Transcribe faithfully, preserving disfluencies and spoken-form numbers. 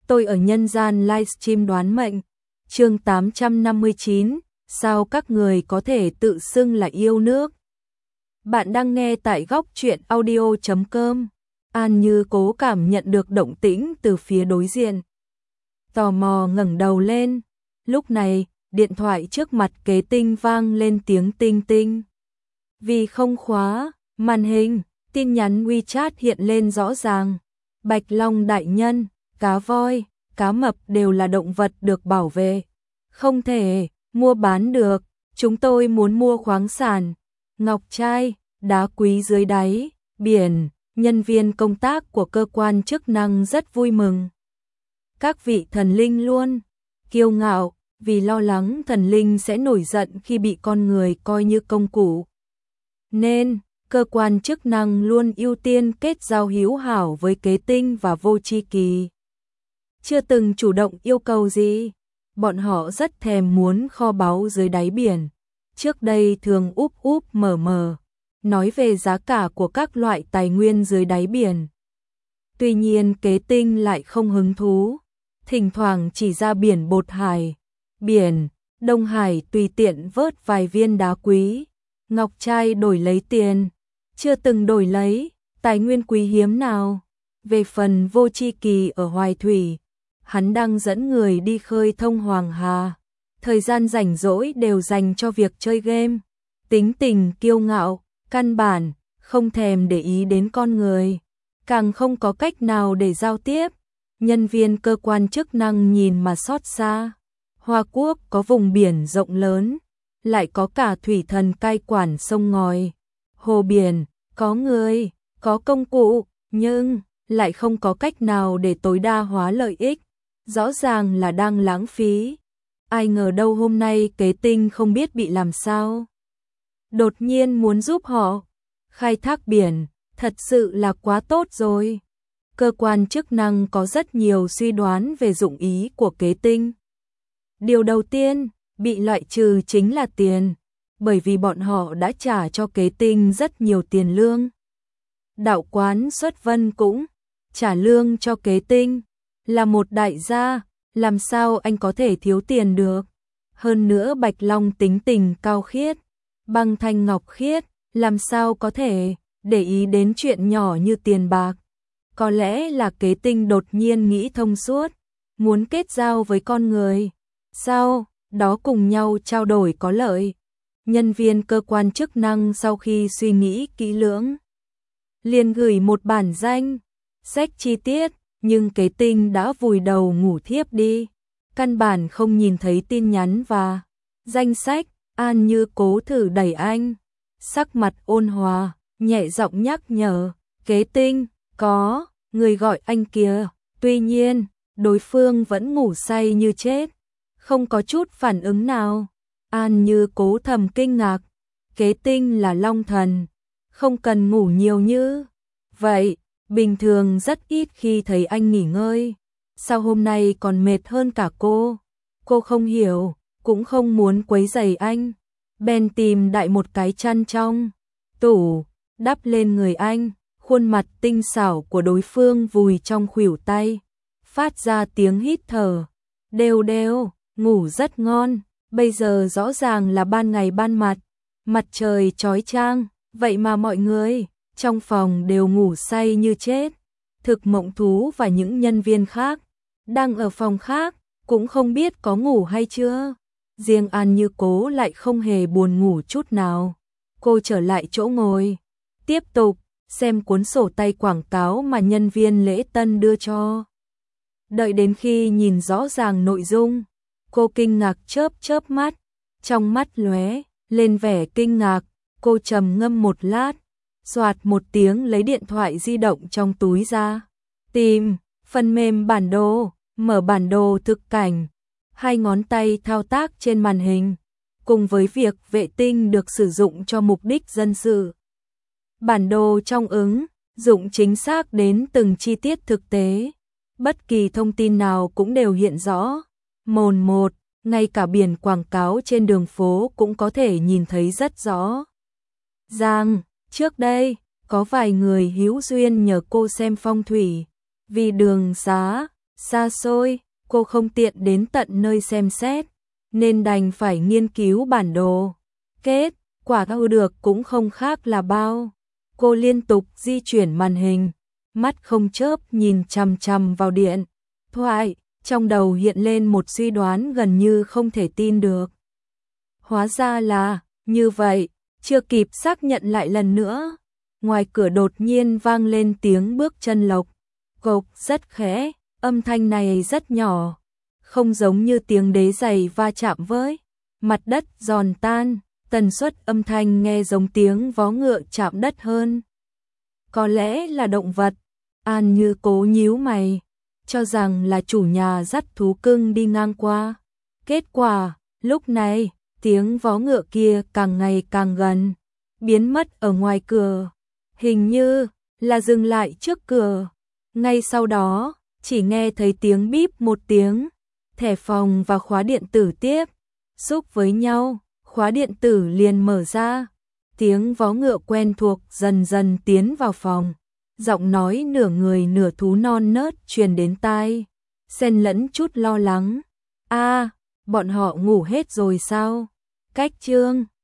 tôi ở nhân gian livestream đoán mệnh. Chương tám trăm năm mươi chín, sao các người có thể tự xưng là yêu nước? Bạn đang nghe tại góc truyện audio chấm com. An Như Cố cảm nhận được động tĩnh từ phía đối diện. Tò mò ngẩng đầu lên. Lúc này, điện thoại trước mặt Kế Tinh vang lên tiếng tinh tinh. Vì không khóa màn hình, tin nhắn WeChat hiện lên rõ ràng. Bạch Long đại nhân, cá voi, cá mập đều là động vật được bảo vệ. Không thể mua bán được, chúng tôi muốn mua khoáng sản, ngọc trai, đá quý dưới đáy biển. Nhân viên công tác của cơ quan chức năng rất vui mừng. Các vị thần linh luôn kiêu ngạo, vì lo lắng thần linh sẽ nổi giận khi bị con người coi như công cụ. Nên, cơ quan chức năng luôn ưu tiên kết giao hữu hảo với Kế Tinh và Vô Tri Kỳ. Chưa từng chủ động yêu cầu gì, bọn họ rất thèm muốn kho báu dưới đáy biển. Trước đây thường úp úp mở mở, nói về giá cả của các loại tài nguyên dưới đáy biển. Tuy nhiên Kế Tinh lại không hứng thú, thỉnh thoảng chỉ ra biển Bột Hải, biển Đông Hải tùy tiện vớt vài viên đá quý, ngọc trai đổi lấy tiền, chưa từng đổi lấy tài nguyên quý hiếm nào. Về phần Vô Tri Kỳ ở Hoài Thủy, hắn đang dẫn người đi khơi thông Hoàng Hà, thời gian rảnh rỗi đều dành cho việc chơi game. Tính tình kiêu ngạo, căn bản không thèm để ý đến con người, càng không có cách nào để giao tiếp. Nhân viên cơ quan chức năng nhìn mà xót xa. Hoa Quốc có vùng biển rộng lớn, lại có cả thủy thần cai quản sông ngòi, hồ biển, có người, có công cụ, nhưng lại không có cách nào để tối đa hóa lợi ích. Rõ ràng là đang lãng phí. Ai ngờ đâu hôm nay Kế Tinh không biết bị làm sao, đột nhiên muốn giúp họ khai thác biển, thật sự là quá tốt rồi. Cơ quan chức năng có rất nhiều suy đoán về dụng ý của Kế Tinh. Điều đầu tiên bị loại trừ chính là tiền, bởi vì bọn họ đã trả cho Kế Tinh rất nhiều tiền lương. Đạo quán Xuất Vân cũng trả lương cho Kế Tinh, là một đại gia, làm sao anh có thể thiếu tiền được. Hơn nữa Bạch Long tính tình cao khiết, băng thanh ngọc khiết, làm sao có thể để ý đến chuyện nhỏ như tiền bạc. Có lẽ là Kế Tinh đột nhiên nghĩ thông suốt, muốn kết giao với con người, sau đó cùng nhau trao đổi có lợi. Nhân viên cơ quan chức năng sau khi suy nghĩ kỹ lưỡng, liền gửi một bản danh sách chi tiết, nhưng Kế Tinh đã vùi đầu ngủ thiếp đi, căn bản không nhìn thấy tin nhắn và danh sách. An Như Cố thử đẩy anh, sắc mặt ôn hòa, nhẹ giọng nhắc nhở, Kế Tinh, có người gọi anh kìa. Tuy nhiên, đối phương vẫn ngủ say như chết, không có chút phản ứng nào. An Như Cố thầm kinh ngạc, Kế Tinh là Long Thần, không cần ngủ nhiều như vậy, bình thường rất ít khi thấy anh nghỉ ngơi, sao hôm nay còn mệt hơn cả cô. Cô không hiểu, cũng không muốn quấy rầy anh, bèn tìm đại một cái chăn trong tủ, đắp lên người anh. Khuôn mặt tinh xảo của đối phương vùi trong khuỷu tay, phát ra tiếng hít thở đều đều, ngủ rất ngon. Bây giờ rõ ràng là ban ngày ban mặt, mặt trời chói chang, vậy mà mọi người trong phòng đều ngủ say như chết. Thực Mộng Thú và những nhân viên khác đang ở phòng khác cũng không biết có ngủ hay chưa. Riêng An Như Cố lại không hề buồn ngủ chút nào. Cô trở lại chỗ ngồi, tiếp tục xem cuốn sổ tay quảng cáo mà nhân viên lễ tân đưa cho. Đợi đến khi nhìn rõ ràng nội dung, cô kinh ngạc chớp chớp mắt, trong mắt lóe lên vẻ kinh ngạc. Cô trầm ngâm một lát, xoạt một tiếng lấy điện thoại di động trong túi ra, tìm phần mềm bản đồ, mở bản đồ thực cảnh. Hai ngón tay thao tác trên màn hình, cùng với việc vệ tinh được sử dụng cho mục đích dân sự. Bản đồ trong ứng dụng chính xác đến từng chi tiết thực tế, bất kỳ thông tin nào cũng đều hiện rõ mồn một, ngay cả biển quảng cáo trên đường phố cũng có thể nhìn thấy rất rõ ràng. Trước đây, có vài người hữu duyên nhờ cô xem phong thủy, vì đường xá xa xôi, cô không tiện đến tận nơi xem xét, nên đành phải nghiên cứu bản đồ. Kết quả thu được cũng không khác là bao. Cô liên tục di chuyển màn hình, mắt không chớp nhìn chằm chằm vào điện thoại, trong đầu hiện lên một suy đoán gần như không thể tin được. Hóa ra là như vậy, chưa kịp xác nhận lại lần nữa. Ngoài cửa đột nhiên vang lên tiếng bước chân lộc cộc rất khẽ, âm thanh này rất nhỏ, không giống như tiếng đế giày va chạm với mặt đất giòn tan, tần suất âm thanh nghe giống tiếng vó ngựa chạm đất hơn. Có lẽ là động vật. An Như cố nhíu mày, cho rằng là chủ nhà dắt thú cưng đi ngang qua. Kết quả, lúc này, tiếng vó ngựa kia càng ngày càng gần, biến mất ở ngoài cửa. Hình như là dừng lại trước cửa. Ngay sau đó, chỉ nghe thấy tiếng bíp một tiếng, thẻ phòng và khóa điện tử tiếp xúc với nhau, khóa điện tử liền mở ra. Tiếng vó ngựa quen thuộc dần dần tiến vào phòng. Giọng nói nửa người nửa thú non nớt truyền đến tai, xen lẫn chút lo lắng. A, à, bọn họ ngủ hết rồi sao? Cách chương